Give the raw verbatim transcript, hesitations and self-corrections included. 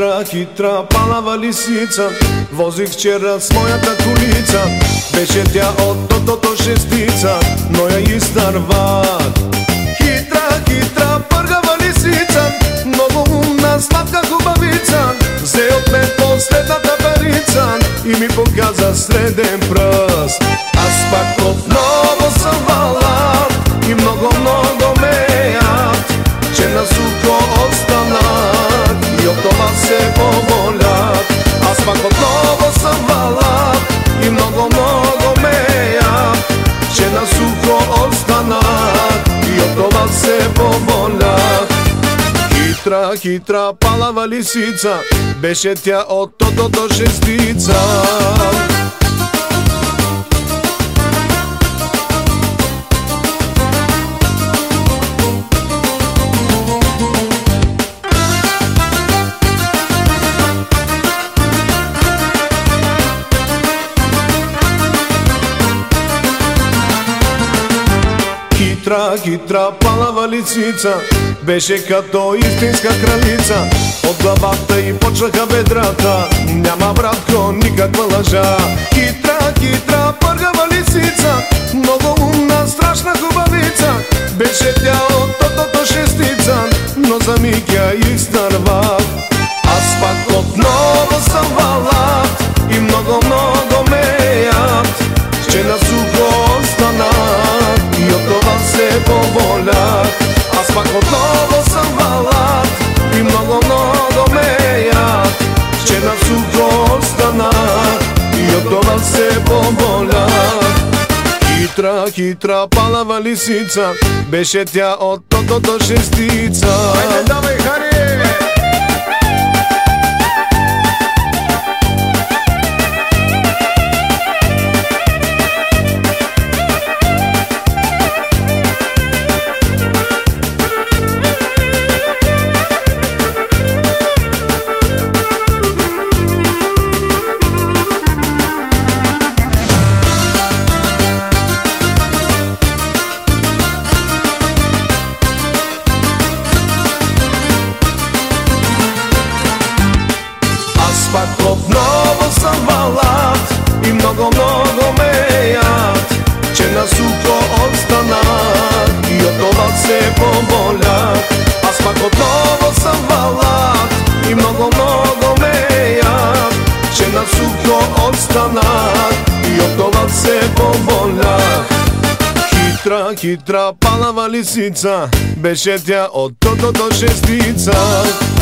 Хитра, хитра, палава лисица, возих вчера с моята колица. Беше тя от тотото шестица, но я изтървах. Хитра, хитра, пъргава лисица, много умна, сладка хубавица, взе от мен последната парица и ми показа среден пръст. Аз пак отново съм балат и много, много ме яд, че на сухо останах и от това се поболях. Аз пак отново съм балат и много, много ме яд, че на сухо останах и от това се поболях. Хитра, хитра, палава лисица, беше тя от тотото шестица. Хитра, хитра, палава лисица, беше като истинска кралица. От главата й почнаха бедрата, няма, братко, никаква лъжа. Хитра, хитра, пъргава лисица, много умна, страшна хубавица, беше тя от тотото шестица, но за миг я изтървах. Аз пак отново съм балат и много, много ме яд, че на сухо останах и от това се поболях. Аз пак отново съм балат и много, много ме яд, че на сухо останах и от това се поболях. Хитра, хитра, палава лисица, беше тя от тотото шестица. Хайде, давай, Хари! Пак отново съм балат и много, много ме яд, че на сухо останах и от това се поболях. Аз пак отново съм балат и много, много ме яд, че на сухо останах и от това се поболях. Хитра, хитра, палава лисица, беше тя от тотото шестица.